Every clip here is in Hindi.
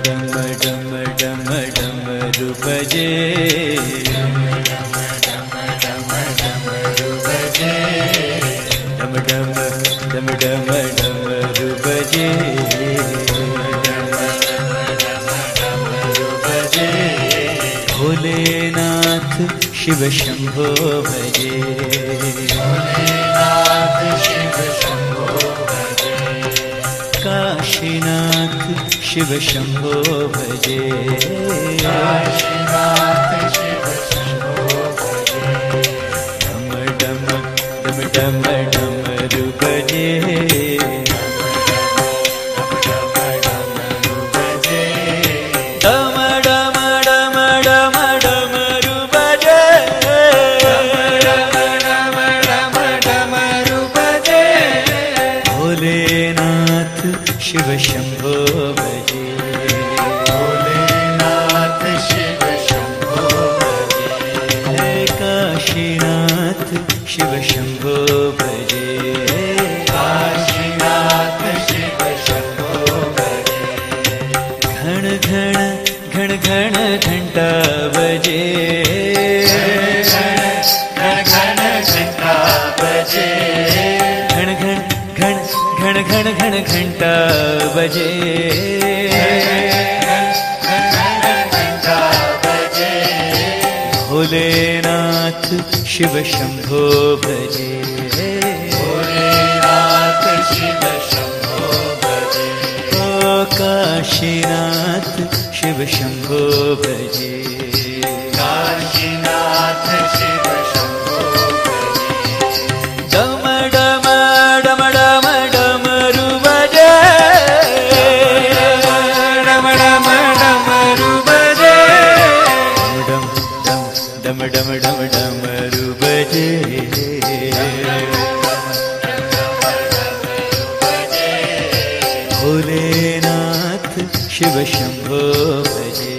डम डम डम डमरू बजे, डम डम डम डमरू बजे, डम डम डमरू बजे, डमरू बजे। भोलेनाथ शिव शंभो भजे, भोलेनाथ शिव शंभो भजे। काशीनाथ शिव शंभो भजे, काशीनाथ शिव शंभो भजे। डम डम डम डमरू बजे, डमरू बजे, डम डम डम डमरू बजे, डम डमरू बजे। भोलेनाथ शिव शंभो भजे, भोलेनाथ शिव शंभो भजे। काशीनाथ शिव शंभो भजे, काशीनाथ शिव शंभो भजे। घण घण घण घण घंटा बजे, घण घण घंटा बजे, घण घण घण घण घण घण घंटा बजे, घंटा बजे। भोलेनाथ शिव शंभो भजे, भोलेनाथ शिव शंभो भजे। ओ काशीनाथ शिव शंभो भजे, काशीनाथ शिव शंभो भजे। डम डम डम डम डमरू बजे, डम डम डमरू बजे, डम डम डम डम डमरू बजे। भोलेनाथ शिव शंभो भजे,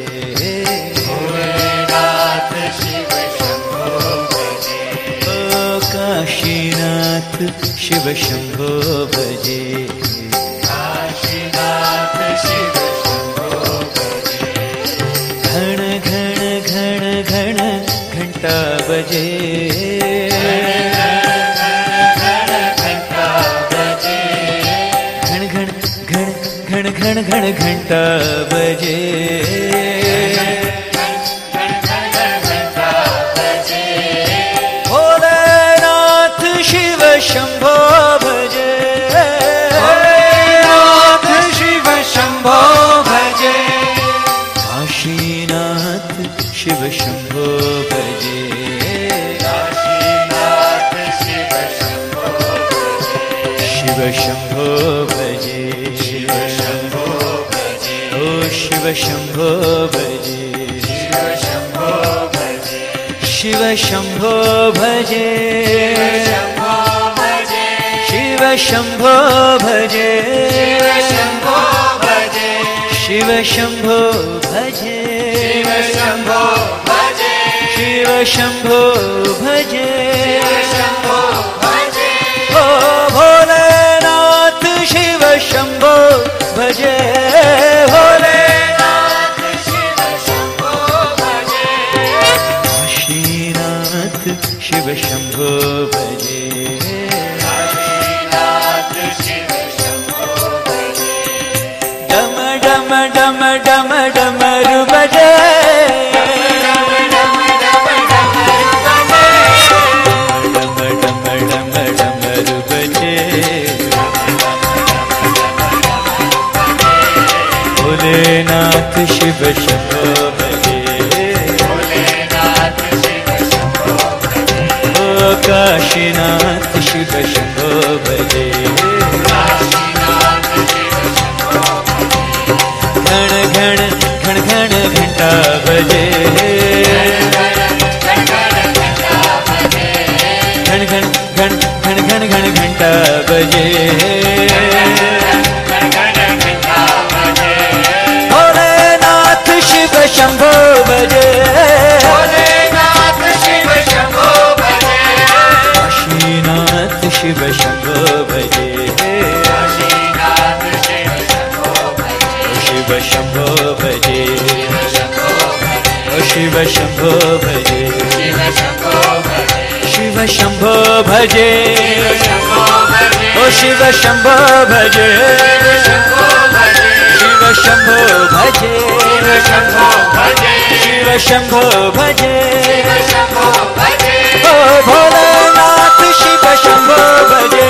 भोलेनाथ शिव शंभो भजे। ओ काशीनाथ शिव शंभो भजे, काशीनाथ शिव शंभो भजे। घण घण घण घण घंटा बजे, घंटा बजे। घण घण घण घण घण घण घंटा बजे, भोलेनाथ शिव शंभो भजे, भोलेनाथ शिव शंभो भजे। काशीनाथ शिव शंभो भजे, काशीनाथ शिव शंभो भजे। शिव शंभो भजे, शिव शंभो भजे। ओ शिव शंभो भजे, शिव शंभो भजे। शिव शंभो भजे, शिव शंभो भजे, शिव शंभो भजे, शिव शंभो भजे, शिव शंभो भजे, शिव शंभो भजे। ओ भोलेनाथ शिव शंभो भजे, भोलेनाथ शिव शंभो भजे। काशीनाथ शिव शंभो भजे, काशीनाथ शिव शंभो भजे। डम डम डम डम डमरू बजे, डम डम डम डमरू बजे, डम डम डम डमरू बजे। भोलेनाथ शिव शंभो भजे, भोलेनाथ शिव शंभो भजे। ओ काशीनाथ शिव शंभो भजे, काशीनाथ शिव शंभो भजे। घण घण घण घण घंटा बजे, घण घण घण घण घण घण घंटा बजे। भोलेनाथ शिव शंभो भजे, भोलेनाथ शिव शंभो भजे। काशीनाथ शिव शंभो भजे, काशीनाथ शिव शंभो भजे। शिव शंभो भजे ओ शिव शंभो भजे शिव शंभो भजे ओ शिव शंभो भजे शिव शंभो भजे शिव शंभो भजे ओ भोलेनाथ शिव शंभो भजे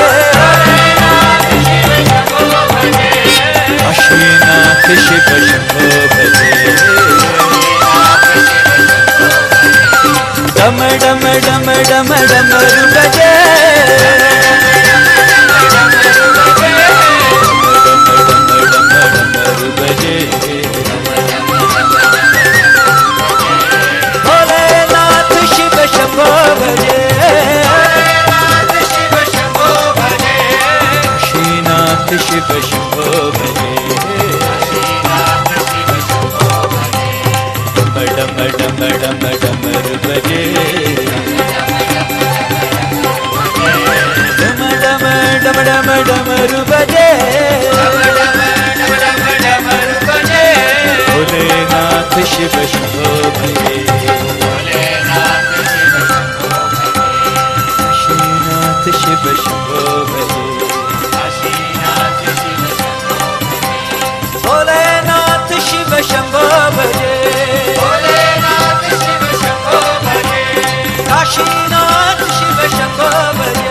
काशीनाथ शिव शंभो भजे डम डम डम डम डमरू बजे डमरू बजे भोलेनाथ शिव शंभो भजे काशीनाथ शिव शंभो भजे डम डम डम डमरू बजे डम डम डम डम डमरू बजे भोलेनाथ शिव शंभो भजे काशीनाथ शिव शंभो भजे भोलेनाथ शिव शंभो भजे काशीनाथ शिव शंभो भजे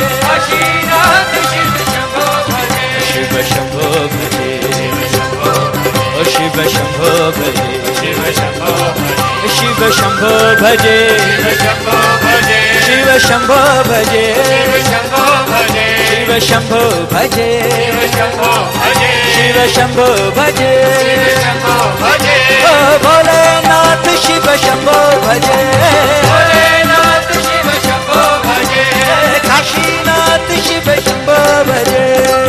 शिव शंभो भजे ओ शिव शंभो भजे शिव शंभो भजे शिव शंभो भजे शिव शंभो भजे शिव शंभो भजे ओ भोलेनाथ शिव शंभो भजे काशीनाथ शिव शंभो भजे